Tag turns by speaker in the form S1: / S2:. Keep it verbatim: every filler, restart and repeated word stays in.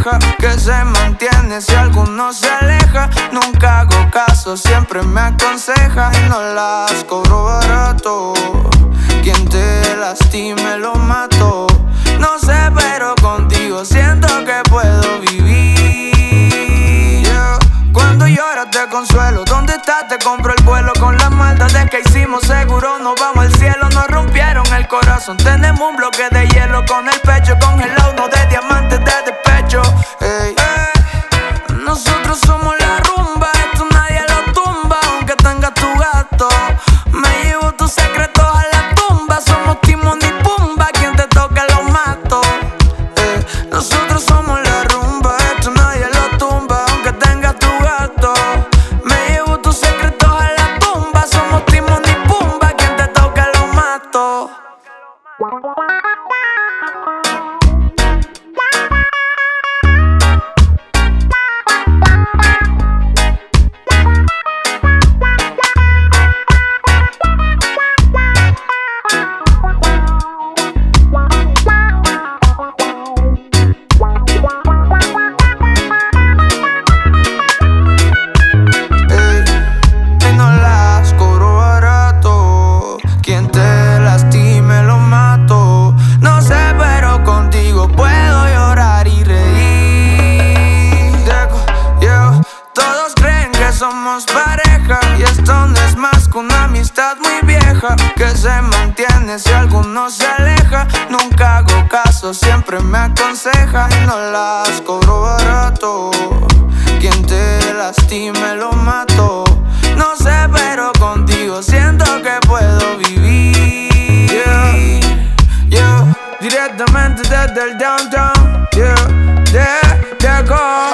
S1: vieja que se mantiene si alguno se aleja. Nunca hago caso, siempre me aconseja y no las cobro barato. Quien te lastime lo mato. No sé, pero contigo siento que puedo vivir. Yeah. Cuando lloras te consuelo. ¿Dónde estás? Te compro el vuelo. Con las maldades que hicimos seguro nos vamos al cielo. Nos rompieron el corazón. Tenemos un bloque de hielo con el pecho congelado, uno de diamantes de despecho. Ey. Ey. Nosotros somos la rumba. Esto nadie lo tumba. Aunque tengas tu gato, me llevo tus secretos a la tumba. Somos Timón y Pumba. Quien te toca lo mato. Ey. Nosotros somos la rumba. Esto nadie lo tumba. Aunque tengas tu gato, me llevo tus secretos a la tumba. Somos Timón y Pumba. Quien te toca lo mato. Somos pareja y esto no es más que una amistad muy vieja que se mantiene si alguno se aleja. Nunca hago caso, siempre me aconseja y no las cobro barato. Quien te lastime lo mato. No sé, pero contigo siento que puedo vivir. Yeah, yeah. Directamente desde el downtown. Yeah, yeah, yeah, go.